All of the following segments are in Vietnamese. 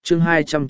chương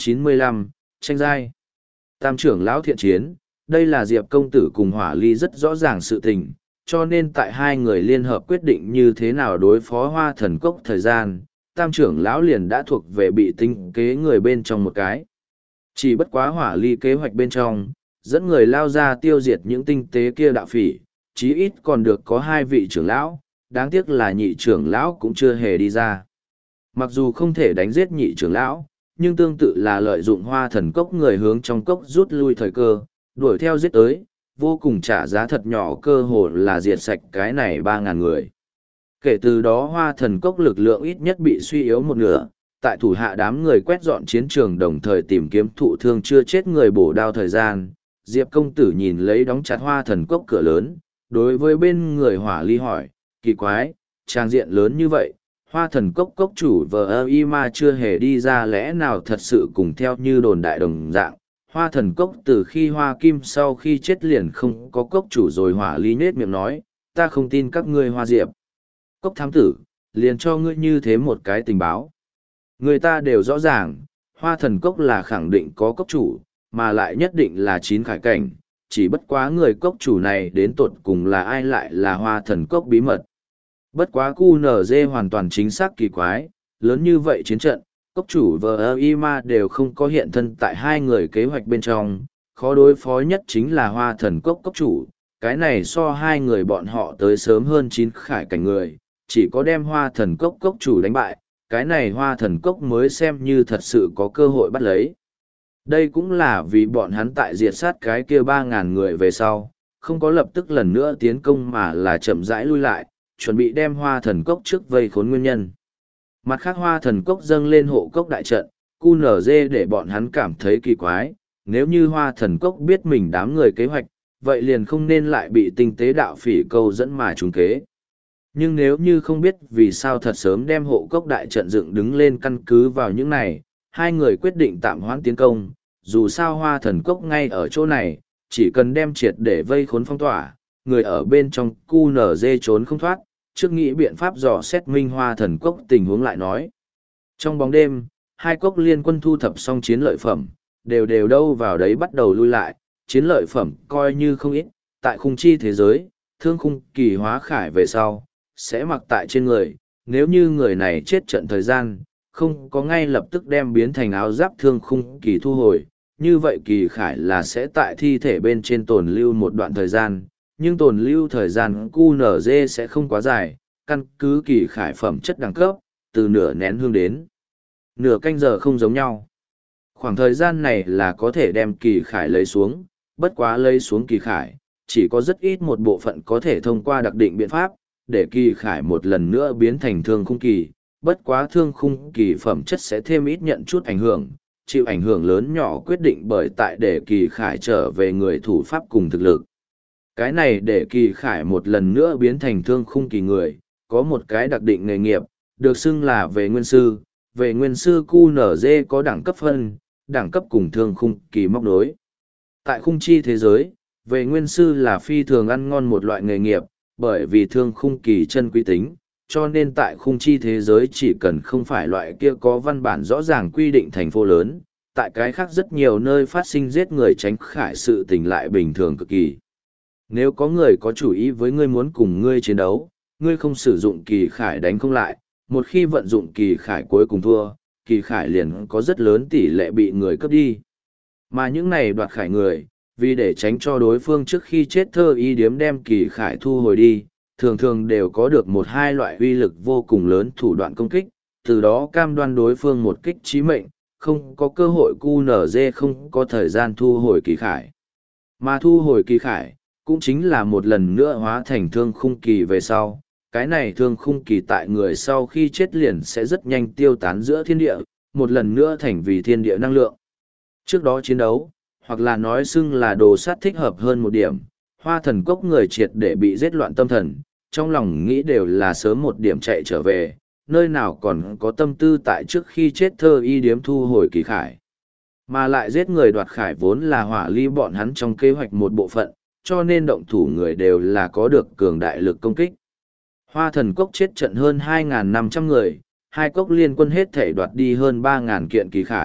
295, tranh giai. Tam trưởng lão thiện chiến, đây là Diệp công tử cùng Hỏa Ly rất rõ ràng sự tình, cho nên tại hai người liên hợp quyết định như thế nào đối phó Hoa Thần Cốc thời gian, Tam trưởng lão liền đã thuộc về bị tinh kế người bên trong một cái. Chỉ bất quá Hỏa Ly kế hoạch bên trong, dẫn người lao ra tiêu diệt những tinh tế kia đạo phỉ, chí ít còn được có hai vị trưởng lão, đáng tiếc là nhị trưởng lão cũng chưa hề đi ra. Mặc dù không thể đánh giết nhị trưởng lão, nhưng tương tự là lợi dụng Hoa Thần Cốc người hướng trong cốc rút lui thời cơ, đuổi theo giết tới, vô cùng trả giá thật nhỏ, cơ hồ là diệt sạch cái này 3.000 người. Kể từ đó Hoa Thần Cốc lực lượng ít nhất bị suy yếu một nửa, tại thủ hạ đám người quét dọn chiến trường đồng thời tìm kiếm thụ thương chưa chết người bổ đao thời gian, Diệp công tử nhìn lấy đóng chặt Hoa Thần Cốc cửa lớn, đối với bên người Hỏa Ly hỏi, kỳ quái, trang diện lớn như vậy, Hoa Thần Cốc cốc chủ mà chưa hề đi ra, lẽ nào thật sự cùng theo như đồn đại đồng dạng. Hoa Thần Cốc từ khi Hoa Kim sau khi chết liền không có cốc chủ rồi. Hỏa Ly nết miệng nói, ta không tin các ngươi Hoa Diệp Cốc thám tử, liền cho ngươi như thế một cái tình báo. Người ta đều rõ ràng, Hoa Thần Cốc là khẳng định có cốc chủ, mà lại nhất định là 9 khải cảnh, chỉ bất quá người cốc chủ này đến tột cùng là ai lại là Hoa Thần Cốc bí mật. Bất quá QNZ hoàn toàn chính xác kỳ quái, lớn như vậy chiến trận, cốc chủ và Ima đều không có hiện thân tại hai người kế hoạch bên trong, khó đối phó nhất chính là Hoa Thần Cốc cốc chủ, cái này so hai người bọn họ tới sớm hơn 9 khải cảnh người, chỉ có đem Hoa Thần Cốc cốc chủ đánh bại, cái này Hoa Thần Cốc mới xem như thật sự có cơ hội bắt lấy. Đây cũng là vì bọn hắn tại diệt sát cái kia 3.000 người về sau, không có lập tức lần nữa tiến công mà là chậm rãi lui lại, chuẩn bị đem Hoa Thần Cốc trước vây khốn nguyên nhân. Mặt khác Hoa Thần Cốc dâng lên hộ cốc đại trận, QNZ để bọn hắn cảm thấy kỳ quái, nếu như Hoa Thần Cốc biết mình đám người kế hoạch, vậy liền không nên lại bị tinh tế đạo phỉ câu dẫn mà trúng kế. Nhưng nếu như không biết vì sao thật sớm đem hộ cốc đại trận dựng đứng lên căn cứ vào những này, hai người quyết định tạm hoãn tiến công, dù sao Hoa Thần Cốc ngay ở chỗ này, chỉ cần đem triệt để vây khốn phong tỏa, người ở bên trong QNZ trốn không thoát, trước nghĩ biện pháp dò xét minh Hoa Thần Cốc tình huống lại nói. Trong bóng đêm, hai cốc liên quân thu thập xong chiến lợi phẩm, đều đâu vào đấy bắt đầu lui lại, chiến lợi phẩm coi như không ít, tại khung chi thế giới, thương khung kỳ hóa khải về sau, sẽ mặc tại trên người, nếu như người này chết trận thời gian, không có ngay lập tức đem biến thành áo giáp thương khung kỳ thu hồi, như vậy kỳ khải là sẽ tại thi thể bên trên tồn lưu một đoạn thời gian, nhưng tồn lưu thời gian QNZ sẽ không quá dài, căn cứ kỳ khải phẩm chất đẳng cấp, từ nửa nén hương đến nửa canh giờ không giống nhau. Khoảng thời gian này là có thể đem kỳ khải lấy xuống, bất quá lấy xuống kỳ khải, chỉ có rất ít một bộ phận có thể thông qua đặc định biện pháp, để kỳ khải một lần nữa biến thành thương khung kỳ, bất quá thương khung kỳ phẩm chất sẽ thêm ít nhận chút ảnh hưởng, chịu ảnh hưởng lớn nhỏ quyết định bởi tại để kỳ khải trở về người thủ pháp cùng thực lực. Cái này để kỳ khải một lần nữa biến thành thương khung kỳ người, có một cái đặc định nghề nghiệp, được xưng là về nguyên sư. Về nguyên sư QNZ có đẳng cấp phân, đẳng cấp cùng thương khung kỳ móc đối. Tại khung chi thế giới, về nguyên sư là phi thường ăn ngon một loại nghề nghiệp, bởi vì thương khung kỳ chân quý tính, cho nên tại khung chi thế giới chỉ cần không phải loại kia có văn bản rõ ràng quy định thành phố lớn, tại cái khác rất nhiều nơi phát sinh giết người tránh khải sự tình lại bình thường cực kỳ. Nếu có người có chủ ý với ngươi muốn cùng ngươi chiến đấu, ngươi không sử dụng kỳ khải đánh không lại, một khi vận dụng kỳ khải cuối cùng thua, kỳ khải liền có rất lớn tỷ lệ bị người cướp đi. Mà những này đoạt khải người, vì để tránh cho đối phương trước khi chết thơ ý điếm đem kỳ khải thu hồi đi, thường thường đều có được một hai loại uy lực vô cùng lớn thủ đoạn công kích, từ đó cam đoan đối phương một kích chí mệnh, không có cơ hội QNZ không có thời gian thu hồi kỳ khải. Mà thu hồi kỳ khải, cũng chính là một lần nữa hóa thành thương khung kỳ về sau. Cái này thương khung kỳ tại người sau khi chết liền sẽ rất nhanh tiêu tán giữa thiên địa, một lần nữa thành vì thiên địa năng lượng. Trước đó chiến đấu, hoặc là nói xưng là đồ sát thích hợp hơn một điểm, Hoa Thần Cốc người triệt để bị giết loạn tâm thần, trong lòng nghĩ đều là sớm một điểm chạy trở về, nơi nào còn có tâm tư tại trước khi chết thơ y điếm thu hồi kỳ khải. Mà lại giết người đoạt khải vốn là Hỏa Ly bọn hắn trong kế hoạch một bộ phận, cho nên động thủ người đều là có được cường đại lực công kích. Hoa Thần Cốc chết trận hơn 2.500 người, hai cốc liên quân hết thể đoạt đi hơn 3.000 kiện kỳ khải,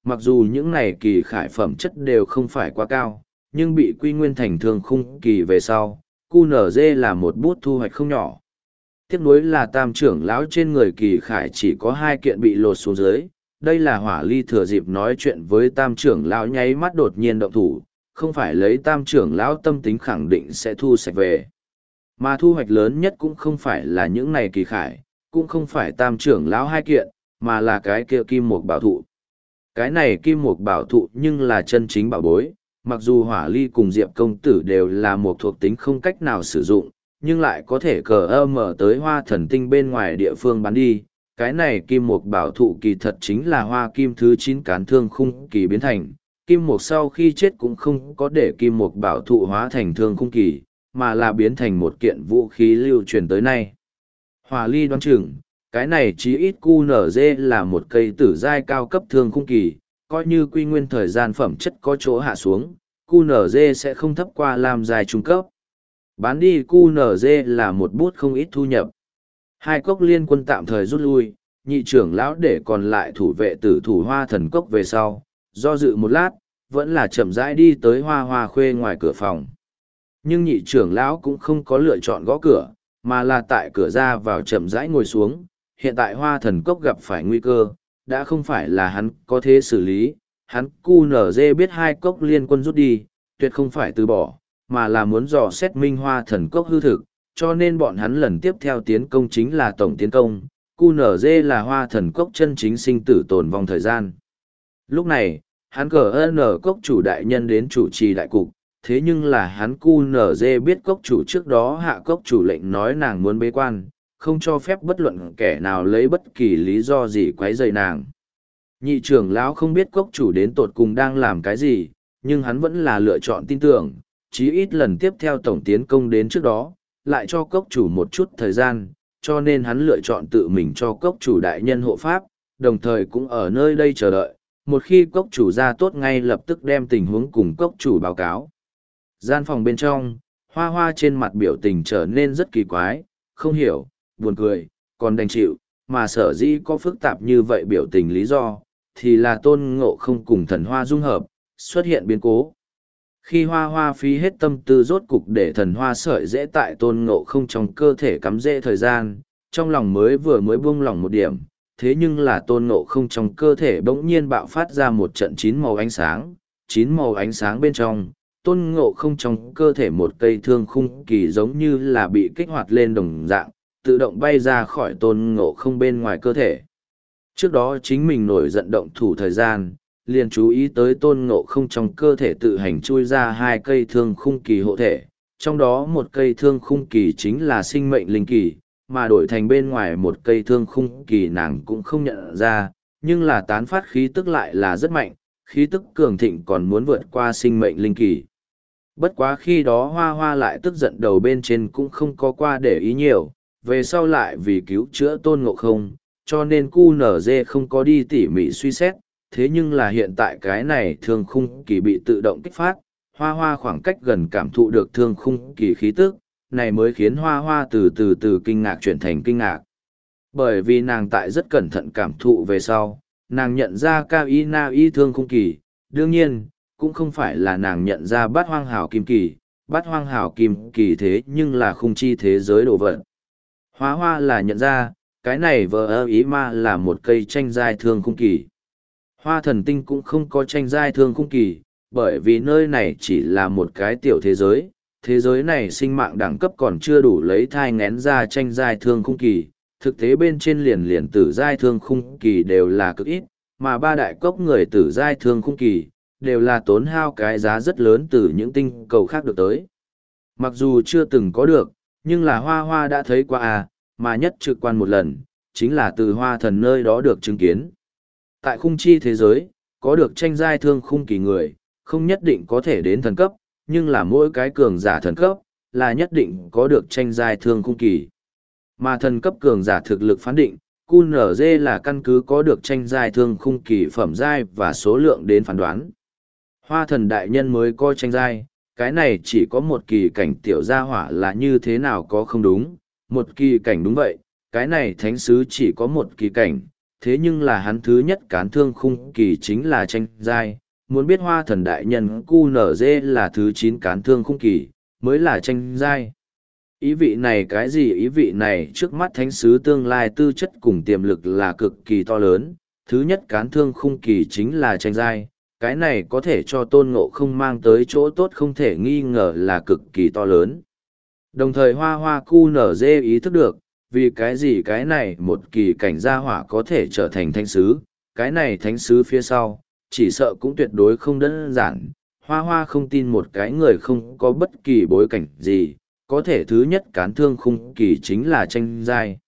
mặc dù những này kỳ khải phẩm chất đều không phải quá cao, nhưng bị quy nguyên thành thương khung kỳ về sau, QNZ là một bút thu hoạch không nhỏ. Tiếc nuối là tam trưởng lão trên người kỳ khải chỉ có 2 kiện bị lột xuống dưới, đây là Hỏa Ly thừa dịp nói chuyện với tam trưởng lão nháy mắt đột nhiên động thủ, không phải lấy tam trưởng lão tâm tính khẳng định sẽ thu sạch về. Mà thu hoạch lớn nhất cũng không phải là những này kỳ khải, cũng không phải tam trưởng lão 2 kiện, mà là cái kia kim mục bảo thụ. Cái này kim mục bảo thụ nhưng là chân chính bảo bối, mặc dù Hỏa Ly cùng Diệp công tử đều là một thuộc tính không cách nào sử dụng, nhưng lại có thể mở tới Hoa Thần Tinh bên ngoài địa phương bán đi. Cái này kim mục bảo thụ kỳ thật chính là hoa kim thứ 9 cán thương khung kỳ biến thành. Kim mục sau khi chết cũng không có để kim mục bảo thụ hóa thành thương khung kỳ, mà là biến thành một kiện vũ khí lưu truyền tới nay. Hỏa Ly đoán chừng, cái này chí ít QNZ là một cây tử giai cao cấp thương khung kỳ, coi như quy nguyên thời gian phẩm chất có chỗ hạ xuống, QNZ sẽ không thấp qua làm giai trung cấp. Bán đi QNZ là một bút không ít thu nhập. 2 cốc liên quân tạm thời rút lui, nhị trưởng lão để còn lại thủ vệ tử thủ Hoa Thần Cốc về sau, do dự một lát, vẫn là chậm rãi đi tới Hoa Hoa Khuê ngoài cửa phòng. Nhưng nhị trưởng lão cũng không có lựa chọn gõ cửa, mà là tại cửa ra vào chậm rãi ngồi xuống. Hiện tại Hoa Thần Cốc gặp phải nguy cơ, đã không phải là hắn có thể xử lý, hắn QNZ biết 2 cốc liên quân rút đi, tuyệt không phải từ bỏ, mà là muốn dò xét minh Hoa Thần Cốc hư thực, cho nên bọn hắn lần tiếp theo tiến công chính là tổng tiến công, QNZ là Hoa Thần Cốc chân chính sinh tử tồn vong thời gian. Lúc này, hắn CN cốc chủ đại nhân đến chủ trì đại cục, thế nhưng là hắn QNZ biết cốc chủ trước đó hạ cốc chủ lệnh nói nàng muốn bế quan, không cho phép bất luận kẻ nào lấy bất kỳ lý do gì quấy rầy nàng. Nhị trưởng lão không biết cốc chủ đến tột cùng đang làm cái gì, nhưng hắn vẫn là lựa chọn tin tưởng, chí ít lần tiếp theo tổng tiến công đến trước đó, lại cho cốc chủ một chút thời gian, cho nên hắn lựa chọn tự mình cho cốc chủ đại nhân hộ pháp, đồng thời cũng ở nơi đây chờ đợi, một khi cốc chủ ra tốt ngay lập tức đem tình huống cùng cốc chủ báo cáo. Gian phòng bên trong, Hoa Hoa trên mặt biểu tình trở nên rất kỳ quái, không hiểu, buồn cười, còn đành chịu, mà sở dĩ có phức tạp như vậy biểu tình lý do, thì là Tôn Ngộ Không cùng thần hoa dung hợp, xuất hiện biến cố. Khi Hoa Hoa phí hết tâm tư rốt cục để thần hoa sợi dễ tại Tôn Ngộ Không trong cơ thể cắm rễ thời gian, trong lòng mới buông lỏng một điểm, thế nhưng là Tôn Ngộ Không trong cơ thể bỗng nhiên bạo phát ra một trận 9 màu ánh sáng bên trong, Tôn Ngộ Không trong cơ thể một cây thương khung kỳ giống như là bị kích hoạt lên đồng dạng, tự động bay ra khỏi Tôn Ngộ Không bên ngoài cơ thể. Trước đó chính mình nổi giận động thủ thời gian, liền chú ý tới Tôn Ngộ Không trong cơ thể tự hành chui ra 2 cây thương khung kỳ hộ thể, trong đó một cây thương khung kỳ chính là sinh mệnh linh kỳ, mà đổi thành bên ngoài một cây thương khung kỳ nàng cũng không nhận ra, nhưng là tán phát khí tức lại là rất mạnh, khí tức cường thịnh còn muốn vượt qua sinh mệnh linh kỳ. Bất quá khi đó Hoa Hoa lại tức giận đầu bên trên cũng không có qua để ý nhiều, về sau lại vì cứu chữa Tôn Ngộ Không, cho nên QNZ không có đi tỉ mỉ suy xét, thế nhưng là hiện tại cái này thương khung kỳ bị tự động kích phát, Hoa Hoa khoảng cách gần cảm thụ được thương khung kỳ khí tức, này mới khiến Hoa Hoa từ kinh ngạc chuyển thành kinh ngạc. Bởi vì nàng tại rất cẩn thận cảm thụ về sau, nàng nhận ra Cao Y Na Y thương khung kỳ, đương nhiên, cũng không phải là nàng nhận ra Bát Hoang Hảo Kim Kỳ, Bát Hoang Hảo Kim Kỳ thế nhưng là khung chi thế giới đồ vật. Hoa Hoa là nhận ra, cái này vờ ý ma là một cây tranh giai thương khung kỳ. Hoa Thần Tinh cũng không có tranh giai thương khung kỳ, bởi vì nơi này chỉ là một cái tiểu thế giới này sinh mạng đẳng cấp còn chưa đủ lấy thai ngén ra tranh giai thương khung kỳ, thực tế bên trên liền tử giai thương khung kỳ đều là cực ít, mà 3 đại cốc người tử giai thương khung kỳ, đều là tốn hao cái giá rất lớn từ những tinh cầu khác được tới. Mặc dù chưa từng có được, nhưng là Hoa Hoa đã thấy qua mà nhất trực quan một lần, chính là từ Hoa Thần nơi đó được chứng kiến. Tại khung chi thế giới, có được tranh giai thương khung kỳ người, không nhất định có thể đến thần cấp, nhưng là mỗi cái cường giả thần cấp, là nhất định có được tranh giai thương khung kỳ. Mà thần cấp cường giả thực lực phán định, QNZ là căn cứ có được tranh giai thương khung kỳ phẩm giai và số lượng đến phán đoán. Hoa Thần đại nhân mới coi tranh giai, cái này chỉ có một kỳ cảnh tiểu gia hỏa là như thế nào có không đúng, một kỳ cảnh đúng vậy, cái này thánh sứ chỉ có một kỳ cảnh, thế nhưng là hắn thứ nhất cán thương khung kỳ chính là tranh giai, muốn biết hoa thần đại nhân QNZ là thứ 9 cán thương khung kỳ, mới là tranh giai. Ý vị này cái gì? Ý vị này trước mắt thánh sứ tương lai tư chất cùng tiềm lực là cực kỳ to lớn, thứ nhất cán thương khung kỳ chính là tranh giai, cái này có thể cho Tôn Ngộ Không mang tới chỗ tốt không thể nghi ngờ là cực kỳ to lớn. Đồng thời Hoa Hoa QNZ ý thức được, vì cái gì cái này một kỳ cảnh gia hỏa có thể trở thành thánh sứ, cái này thánh sứ phía sau, chỉ sợ cũng tuyệt đối không đơn giản. Hoa Hoa không tin một cái người không có bất kỳ bối cảnh gì, có thể thứ nhất cán thương khung kỳ chính là tranh giai.